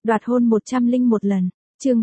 Đoạt hôn 101 lần. Chương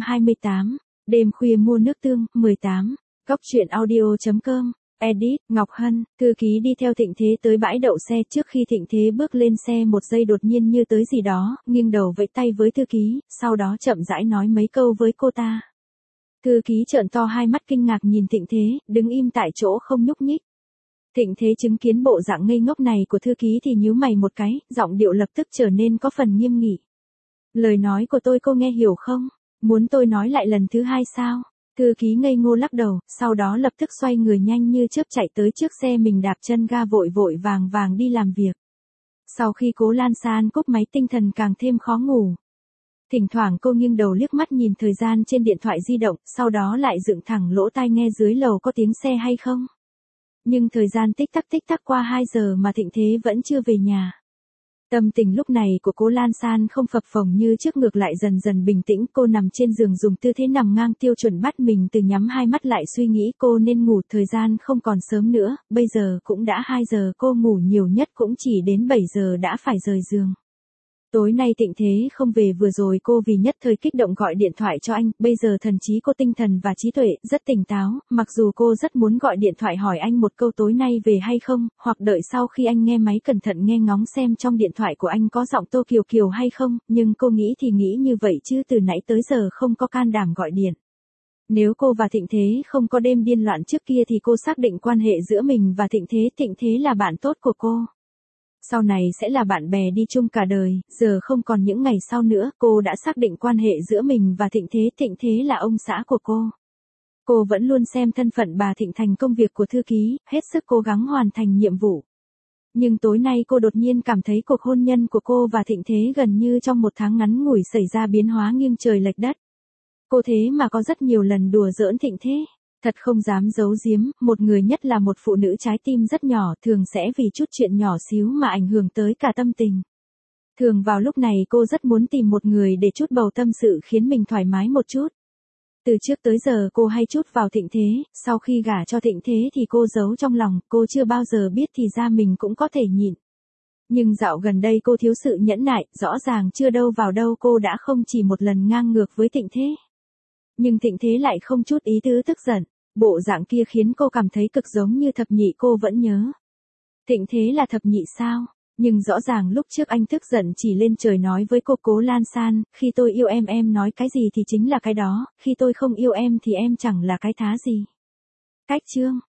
328. Đêm khuya mua nước tương, 18. Góc truyện audio.com. Edit, Ngọc Hân, thư ký đi theo Thịnh Thế tới bãi đậu xe. Trước khi Thịnh Thế bước lên xe một giây đột nhiên như tới gì đó, nghiêng đầu vẫy tay với thư ký, sau đó chậm rãi nói mấy câu với cô ta. Thư ký trợn to hai mắt kinh ngạc nhìn Thịnh Thế, đứng im tại chỗ không nhúc nhích. Thịnh Thế chứng kiến bộ dạng ngây ngốc này của thư ký thì nhíu mày một cái, giọng điệu lập tức trở nên có phần nghiêm nghị. Lời nói của tôi cô nghe hiểu không? Muốn tôi nói lại lần thứ hai sao? Thư ký ngây ngô lắc đầu, sau đó lập tức xoay người nhanh như chớp chạy tới trước xe mình, đạp chân ga vội vội vàng vàng đi làm việc. Sau khi Cố Lan San cúp máy tinh thần càng thêm khó ngủ. Thỉnh thoảng cô nghiêng đầu liếc mắt nhìn thời gian trên điện thoại di động, sau đó lại dựng thẳng lỗ tai nghe dưới lầu có tiếng xe hay không. Nhưng thời gian tích tắc qua 2 giờ mà Thịnh Thế vẫn chưa về nhà. Tâm tình lúc này của Cố Lan San không phập phồng như trước, ngược lại dần dần bình tĩnh. Cô nằm trên giường dùng tư thế nằm ngang tiêu chuẩn, bắt mình từ nhắm hai mắt lại suy nghĩ cô nên ngủ. Thời gian không còn sớm nữa, bây giờ cũng đã 2 giờ, cô ngủ nhiều nhất cũng chỉ đến 7 giờ đã phải rời giường. Tối nay Thịnh Thế không về, vừa rồi cô vì nhất thời kích động gọi điện thoại cho anh, bây giờ thần trí cô tinh thần và trí tuệ rất tỉnh táo, mặc dù cô rất muốn gọi điện thoại hỏi anh một câu tối nay về hay không, hoặc đợi sau khi anh nghe máy cẩn thận nghe ngóng xem trong điện thoại của anh có giọng Tô Kiều Kiều hay không, nhưng cô nghĩ thì nghĩ như vậy chứ từ nãy tới giờ không có can đảm gọi điện. Nếu cô và Thịnh Thế không có đêm điên loạn trước kia thì cô xác định quan hệ giữa mình và Thịnh Thế là bạn tốt của cô. Sau này sẽ là bạn bè đi chung cả đời, giờ không còn những ngày sau nữa, cô đã xác định quan hệ giữa mình và Thịnh Thế là ông xã của cô. Cô vẫn luôn xem thân phận bà Thịnh thành công việc của thư ký, hết sức cố gắng hoàn thành nhiệm vụ. Nhưng tối nay cô đột nhiên cảm thấy cuộc hôn nhân của cô và Thịnh Thế gần như trong một tháng ngắn ngủi xảy ra biến hóa nghiêng trời lệch đất. Cô thế mà có rất nhiều lần đùa giỡn Thịnh Thế. Thật không dám giấu giếm, một người nhất là một phụ nữ trái tim rất nhỏ thường sẽ vì chút chuyện nhỏ xíu mà ảnh hưởng tới cả tâm tình. Thường vào lúc này cô rất muốn tìm một người để chút bầu tâm sự khiến mình thoải mái một chút. Từ trước tới giờ cô hay chút vào Thịnh Thế, sau khi gả cho Thịnh Thế thì cô giấu trong lòng, cô chưa bao giờ biết thì ra mình cũng có thể nhịn. Nhưng dạo gần đây cô thiếu sự nhẫn nại, rõ ràng chưa đâu vào đâu cô đã không chỉ một lần ngang ngược với Thịnh Thế. Nhưng Thịnh Thế lại không chút ý tứ tức giận, bộ dạng kia khiến cô cảm thấy cực giống như thập nhị. Cô vẫn nhớ. Thịnh Thế là thập nhị sao? Nhưng rõ ràng lúc trước anh tức giận chỉ lên trời nói với cô Cố Lan San, khi tôi yêu em nói cái gì thì chính là cái đó, khi tôi không yêu em thì em chẳng là cái thá gì. Cách chương.